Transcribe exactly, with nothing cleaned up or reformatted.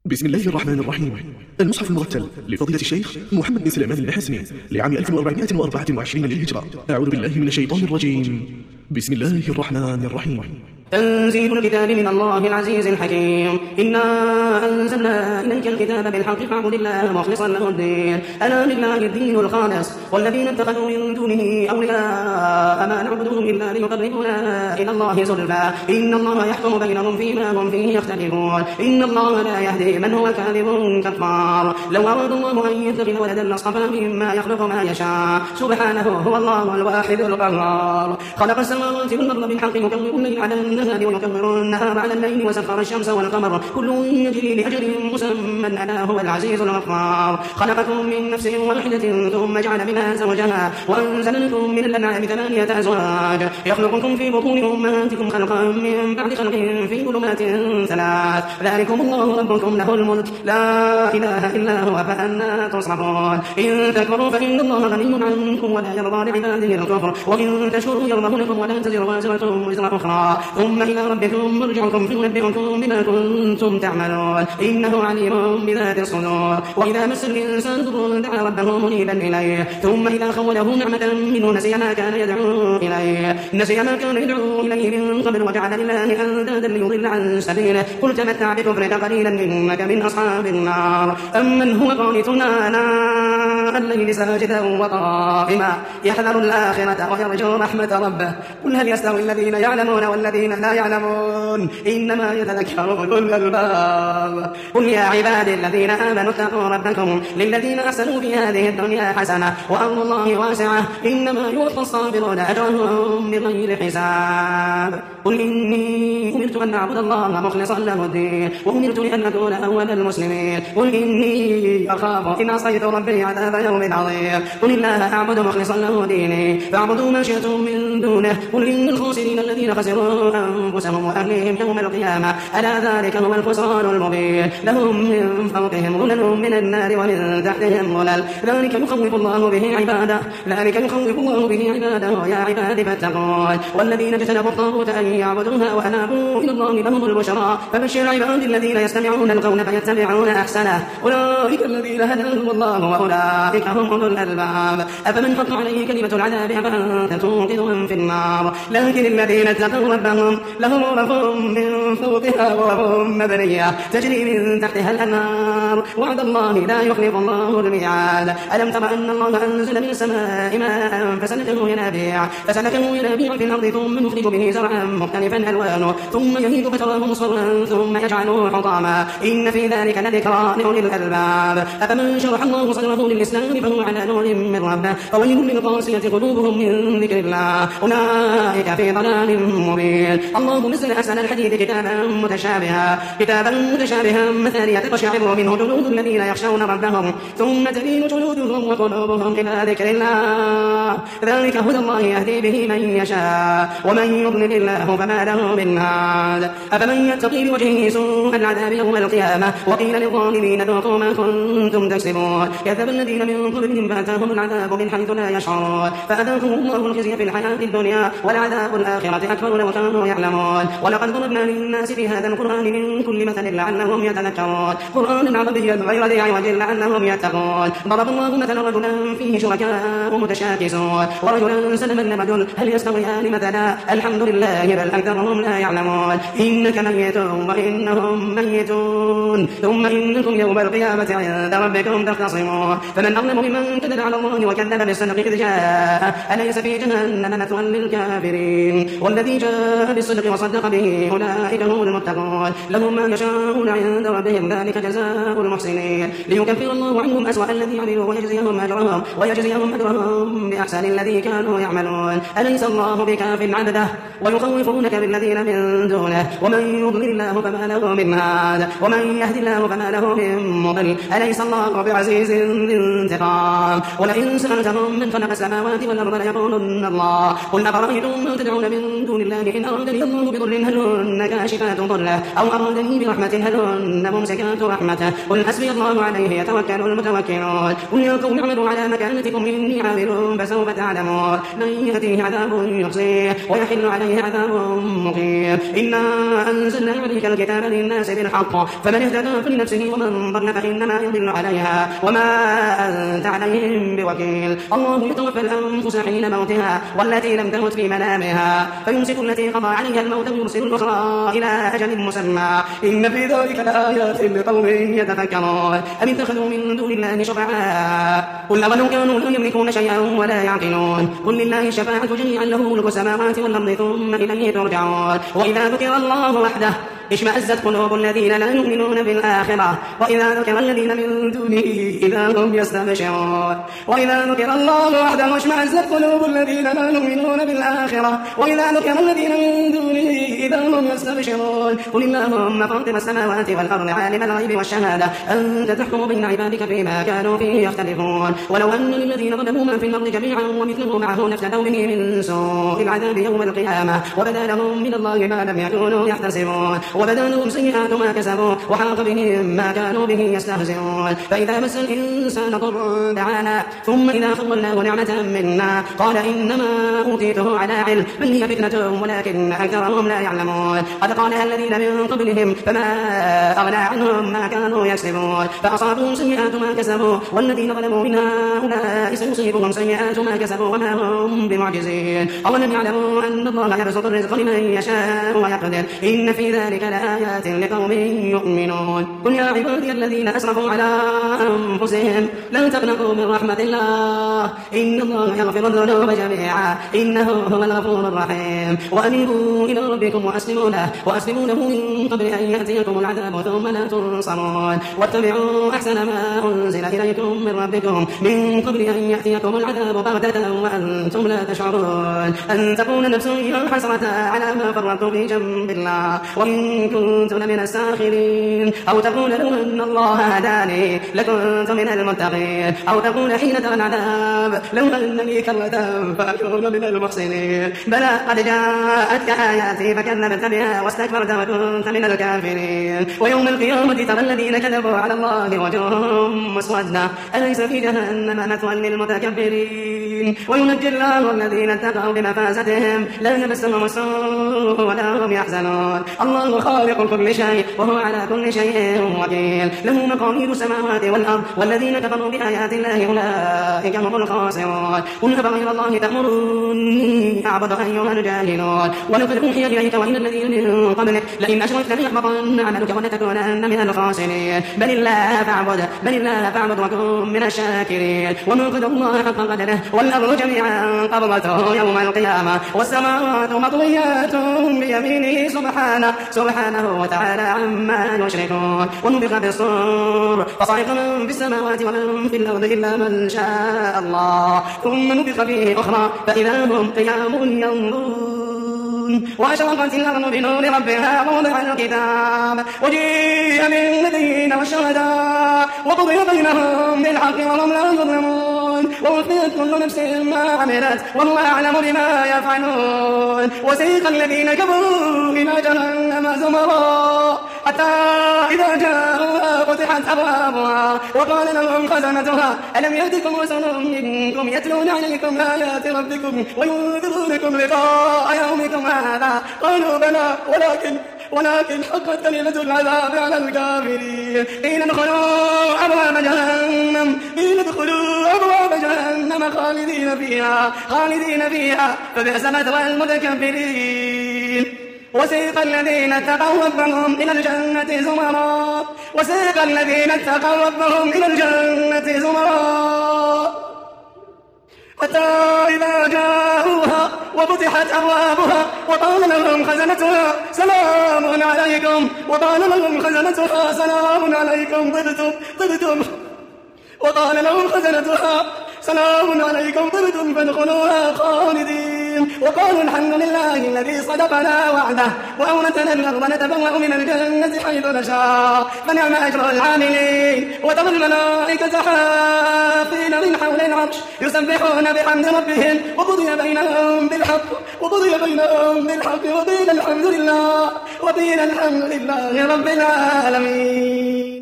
بسم الله الرحمن الرحيم. المصحف المرتل لفضيلة الشيخ محمد بن سليمان المحاسني لعام ألف وأربعمائة وأربعة وعشرين للهجرة. أعوذ بالله من الشيطان الرجيم. بسم الله الرحمن الرحيم. تنزيل الكتاب من الله العزيز الحكيم. إنا أنزلنا إليك الكتاب بالحق فاعبد الله مخلصا له الدين ألا لله الدين الخالص والذين اتخذوا من دونه أولياء ما نعبدهم إلا ليقربونا إلى الله زلفى إن الله يحكم بينهم فيما هم فيه يختلفون إن الله لا يهدي من هو كاذب كفار. لو أراد الله أن يتخذ ولدا لاصطفى مما يخلق ما يشاء سبحانه هو الله الواحد القهار. خلق السماوات والأرض بالحق يكور الليل على النهار ويكور النهار على الليل وسخر الشمس والقمر كل يجري لأجل مسمى ألا هو العزيز الغفار. خلقكم من نفس واحدة ثم جعل منها زوجها وأنزل لكم من الأنعام ثمانية أزواج يخلقكم في بطون أمهاتكم خلقا من بعد خلق في ظلمات ثلاث ذلكم الله ربكم له الملك لا إله إلا هو فأنا تصرفون. إن تكفروا فإن الله غني عنكم ولا يرضى لعباده الكفر وإن تشكروا يرضه لكم ولا تزر وازرة وزر أخرى ثم إلى ربكم مرجعكم فينبئكم بما كنتم تعملون إنه عليم بذات الصدور. وإذا مس الإنسان ضر دعا ربه منيبا إليه ثم إذا خوله نعمة منه نسي ما كان يدعو إليه نسي ما كان يدعو إليه من قبل وجعل لله أندادا ليضل عن سبيله قل تمتع بكفرك قليلا إنك من أصحاب النار. أمن هو قانت آناء الليل ساجدا وقائما يحذر الآخرة ويرجو رحمة ربه قل هل يستوي الذين يعلمون والذين لا يعلمون إنما يتذكر أولو الألباب. قل يا عبادي الذين آمنوا اتقوا ربكم للذين أحسنوا في هذه الدنيا حسنة وأرض الله واسعة إنما يوفى الصابرون أجرهم بغير حساب. قل إني أمرت أن أعبد الله مخلصا له الدين وأمرت لأن أكون أول المسلمين. قل إني أخاف إن عصيت ربي عذاب يوم عظيم. قل الله أعبد مخلصا له ديني فاعبدوا ما شئتم من دونه. قل إن الخاسرين الذين خسروا أنفسهم وأهليهم يوم القيامة ألا ذلك هو الخسران المبين. لهم من فوقهم ظلل من النار ومن تحتهم ظلل ذلك يخوف الله به عباده ذلك يخوف الله به عباده يا عبادي فاتقون. والذين اجتنبوا الطاغوت أن يعبدوها وأنابوا إلى الله لهم البشرى فبشر عبادي الذين يستمعون القول فيتبعون أحسنه أولئك الذين هداهم الله وأولئك هم أولو الألباب. أفمن حق عليه كلمة العذاب أفأنت تنقذ من في النار لكن الذين اتقوا ربهم لهم غرف من فوقها غرف مبنية تجري من تحتها الأنهار وعد الله لا يخلف الله الميعاد. ألم تر أن الله أنزل من السماء ماء فسلكه ينابيع فسلكه ينابيع في الأرض ثم نخرج به زرعا مختلفا ألوانه ثم يهيج فتراه مصفرا ثم يجعله حطاما إن في ذلك لذكرى لأولي الألباب. أفمن شرح الله صدره للإسلام فهو على نور من ربه فويل للقاسية قلوبهم من ذكر الله أولئك في ضلال مبين. الله نزل أحسن الحديث كتابا متشابها كتابا متشابها مثانية تقشعر منه جلود الذين يخشون ربهم ثم تلين جلودهم وقلوبهم إلى ذكر الله ذلك هدى الله يهدي به من يشاء ومن يضلل الله فما له من هاد. أفمن يتقي بوجهه سوء العذاب يوم القيامة وقيل للظالمين ذوقوا ما كنتم تكسبون كذب الذين من قبلهم فأتاهم العذاب من حيث لا يشعرون فأذاقهم الله الخزي في الحياة الدنيا ولعذاب الآخرة أكبر لو كانوا يعلمون. ولقد ضربنا للناس في هذا القرآن من كل مثل لعلهم يتذكرون قرآنا عربيا غير ذي عوج لعلهم يتقون. ضرب الله مثلا رجلا فيه شركاء متشاكسون ورجلا سلما لرجل هل يستويان مثلا الحمد لله بل أكثرهم لا يعلمون. إنك ميت وإنهم ميتون ثم إنكم يوم القيامة عند ربكم تختصمون. فمن أظلم ممن كذب على الله وكذب بالصدق إذ جاء أليس في جهنم مثوى للكافرين. والذي جاء بالصدق وصدق به أولئك هم المتقون لهم ما يشاءون عند ربهم ذلك جزاء المحسنين ليكفر الله عنهم أسوأ الذي عملوا ويجزيهم أجرهم ويجزيهم أجرهم بأحسن الذي كانوا يعملون. أليس الله بكاف عبده ويخوفونك بالذين من دونه ومن يضلل الله فما له من هاد ومن يهد الله فما له من مضل أليس الله بعزيز ذي انتقام. ولئن سألتهم من خلق السماوات والأرض ليقولن الله قل أفرأيتم ما تدعون من دون الله إن أرادني الله بضر هل هن كاشفات ضره أو أرادني برحمة هل هن ممسكات رحمته قل حسبي الله عليه يتوكل المتوكلون قل يا قوم اعملوا على مكانتكم إني عامل فسوف تعلمون من يأتيه عذاب يخزيه ويحل عليه عذاب مقيم إنا أنزلنا عليك الكتاب للناس بالحق فمن اهتدى فلنفسه ومن ضل فإنما يضل عليها وما أنت عليهم بوكيل الله يتوفى الأنفس حين موتها والتي لم تمت في منامها فيمسك التي قضى عليها الموت ويرسل الأخرى إلى أجل مسمى إن في ذلك لآيات لقوم يتفكرون أم اتخذوا من دون الله شفعاء قل ولو كانوا لا يملكون شيئا ولا يعقلون قل لله الشفاعة جميعا له ملك السماوات والأرض ثم إليه ترجعون وإذا ذكر الله وحده اشمأزت قلوب الذين لا يؤمنون بالآخرة وإذا ذكر الذين من دونه إذا هم يستبشرون وإذا ذكر الله وحده اشمأزت قلوب الذين لا يؤمنون بالآخرة وإذا ذكر الذين من دونه إذا هم يستبشرون قل اللهم فاطر السماوات والأرض عالم الغيب والشهادة أنت تحكم بين عبادك فيما كانوا فيه يختلفون ولو أن للذين ظلموا ما في الأرض جميعا ومثله معه لافتدوا به من سوء العذاب يوم القيامة وبدا لهم من الله ما لم يكونوا يحتسبون وبدا لهم سيئات ما كسبوا وحاق بهم ما كانوا به يستهزئون فإذا مس الإنسان ضر دعانا ثم إذا خولناه نعمة منا قال إنما أوتيته على علم بل هي فتنة ولكن أكثرهم لا يعلمون قد قالها الذين من قبلهم فما أغنى عنهم ما كانوا يكسبون فأصابهم سيئات ما كسبوا والذين ظلموا من هؤلاء سيصيبهم سيئات ما كسبوا وما هم بمعجزين أولم يعلموا أن الله يبسط الرزق لمن يشاء ويقدر إن في ذلك لآيات لقوم يؤمنون قل يا عبادي الذين أسرفوا على أنفسهم لا تقنطوا من رحمة الله إن الله يغفر الذنوب جميعا إنه هو الغفور الرحيم وأنيبوا إلى ربكم وأسلموا له وأسلموا له من قبل أن يأتيكم العذاب ثم لا تنصرون واتبعوا أحسن ما أنزل إليكم من ربكم من قبل أن يأتيكم العذاب بغتة وأنتم لا تشعرون أن تكون نفس يا حسرة على ما فرطت في جنب الله وإن كنت لمن الساخرين أو تقول لو أن الله هداني لكنت من المتقين أو تقول حين ترى العذاب لو أن لي كرة فأكون من المحسنين بلى قد جاءتك آياتي فكذبت بها واستكبرت وكنت من الكافرين ويوم القيامة ترى الذين كذبوا على الله وجوههم مسودة أليس في جهنم مثوى للمتكبرين وينجي الله الذين اتقوا بمفازتهم لا يمسهم السوء ولا هم يحزنون الله خالق كل شيء وهو على كل شيء وكيل له مقاليد السماوات والأرض والذين كفروا بآيات الله أولئك هم الخاسرون قل أفغير الله تأمروني أعبد أيها الجاهلون ولقد أوحي إليك وإلى الذين من قبلك لئن أشركت ليحبطن عملك ولتكونن من الخاسرين بل الله فاعبد بل الله فاعبد وكن من الشاكرين وما قدر الله حق قدره والأرض جميعا قبضته يوم القيامة والسماوات مطويات بيمينه سبحانه سبحانه وتعالى عما يشركون ونفخ في الصور فصعق من في السماوات ومن في الأرض إلا من شاء الله ثم نفخ فيه أخرى فإذا هم قيام ينظرون وأشرقت الأرض بنور ربها ووضع الكتاب وجيء بالنبيين والشهداء وقضي بينهم بالحق وهم لا يظلمون ووفيت كل نفس ما عملت وهو أعلم بما يفعلون وسيق الذين كفروا إلى جهنم زمرا حتى إذا جاءوها فتحت أبوابها وقال لهم خزنتها ألم يأتكم رسل منكم يتلون عليكم آيات ربكم وينذرونكم لقاء يومكم هذا قالوا بلى ولكن ولكن حقت كلمة العذاب على الكافرين قيل ادخلوا أبواب جهنم قيل ادخلوا أبواب جهنم خالدين فيها خالدين فيها فبئس مثوى المتكبرين وسيق الذين اتقوا ربهم إلى الجنة زمرا وسيق الذين اتقوا ربهم إلى الجنة زمرا حتى إذا جاءوها وفتحت أبوابها وقال لهم خزنتها سلام عليكم وقال لهم خزنتها سلام عليكم طبتم طبتم وقال لهم خزنتها سلام عليكم طبتم فادخلوها خالدين. وقالوا الحمد لله الذي صدقنا وعده وأورثنا الأرض نتبوأ من الجنة حيث نشاء فنعم أجر العاملين. وترى الملائكة حافين من حول العرش يسبحون بحمد ربهم وقضي بينهم بالحق وقضي بينهم بالحق وقيل الحمد لله وقيل الحمد لله رب العالمين.